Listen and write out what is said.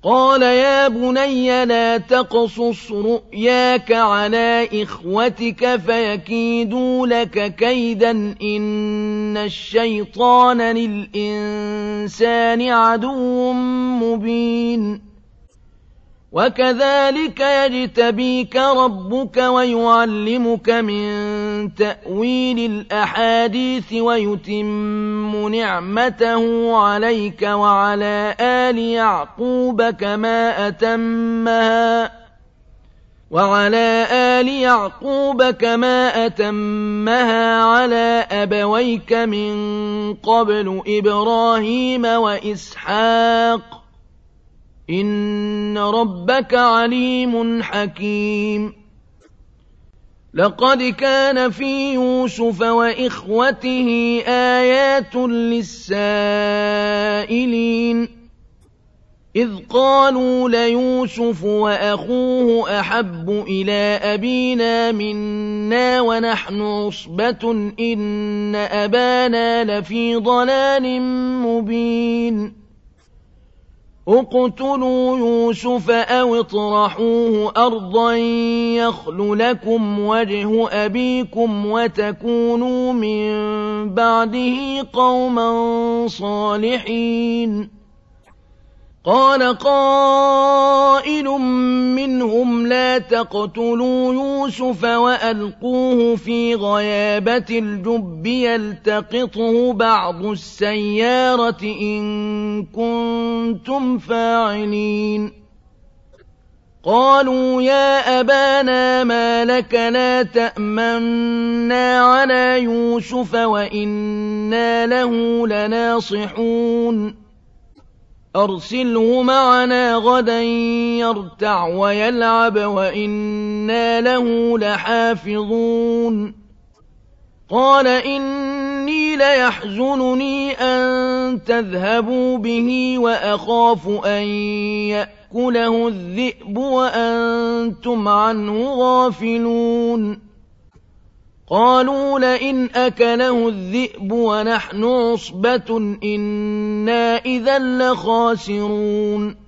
قال يا بني لا تقصص رؤياك على إخوتك فيكيدوا لك كيدا إن الشيطان للإنسان عدو مبين وكذلك يجتبيك ربك ويعلمك من تأويل الأحاديث ويتم نعمته عليك وعلى آل يعقوب كما أتمها على أبويك من قبل إبراهيم وإسحاق إن ربك عليم حكيم لقد كان في يوسف وإخوته آيات للسائلين إذ قالوا ليوسف وأخوه أحب إلى أبينا منا ونحن عصبة إن أبانا لفي ضلال مبين اقتلوا يوسف أو اطرحوه أرضا يخل لكم وجه أبيكم وتكونوا من بعده قوما صالحين قال قائل منهم لا تقتلوا يوسف وألقوه في غيابة الجب يلتقطه بعض السيارة إن كنتم فاعلين قالوا يا أبانا ما لك لا تأمنا على يوسف وإنا له لناصحون أرسله معنا غدا يرتع ويلعب وإنا له لحافظون قال إني ليحزنني أن تذهبوا به وأخاف أن يأكله الذئب وأنتم عنه غافلون قالوا لئن أكله الذئب ونحن عصبة إنا إذا لخاسرون